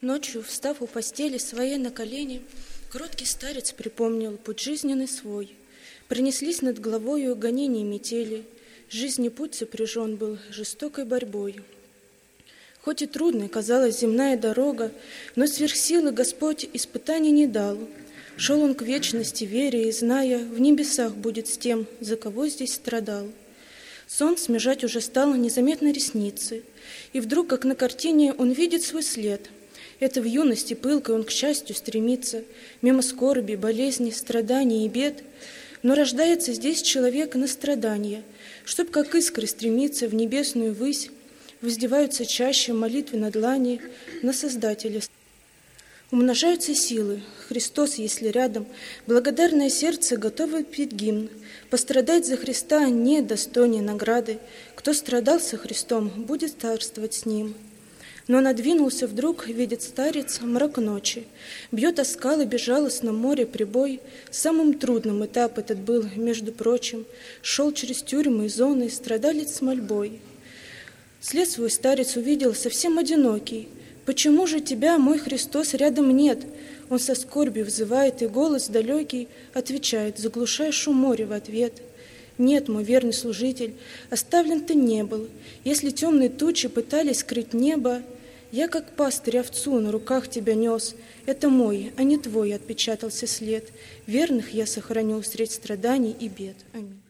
Ночью, встав у постели своей на колени, кроткий старец припомнил путь жизненный свой. Принеслись над головою гонения метели, жизни путь сопряжен был жестокой борьбой. Хоть и трудной казалась земная дорога, но сверх силы Господь испытаний не дал. Шел он к вечности, веря и зная, в небесах будет с тем, за кого здесь страдал. Сон смежать уже стал незаметно ресницы, и вдруг, как на картине, он видит свой след. Это в юности пылкой он к счастью стремится, мимо скорби, болезни, страданий и бед. Но рождается здесь человек на страдания, чтоб как искры стремиться в небесную высь, воздеваются чаще молитвы на длани на Создателя. Умножаются силы, Христос, если рядом, благодарное сердце готово петь гимн. Пострадать за Христа не достойнее награды, кто страдал со Христом, будет царствовать с Ним. Но надвинулся вдруг, видит старец, мрак ночи, бьет о скалы безжалостно море прибой. Самым трудным этап этот был, между прочим, шел через тюрьмы и зоны страдалец с мольбой. След свой старец увидел совсем одинокий. «Почему же тебя, мой Христос, рядом нет?» Он со скорбью взывает, и голос далекий отвечает, заглушая шум моря в ответ. «Нет, мой верный служитель, оставлен ты не был. Если темные тучи пытались скрыть небо, я, как пастырь овцу, на руках тебя нес. Это мой, а не твой отпечатался след. Верных я сохраню средь страданий и бед. Аминь».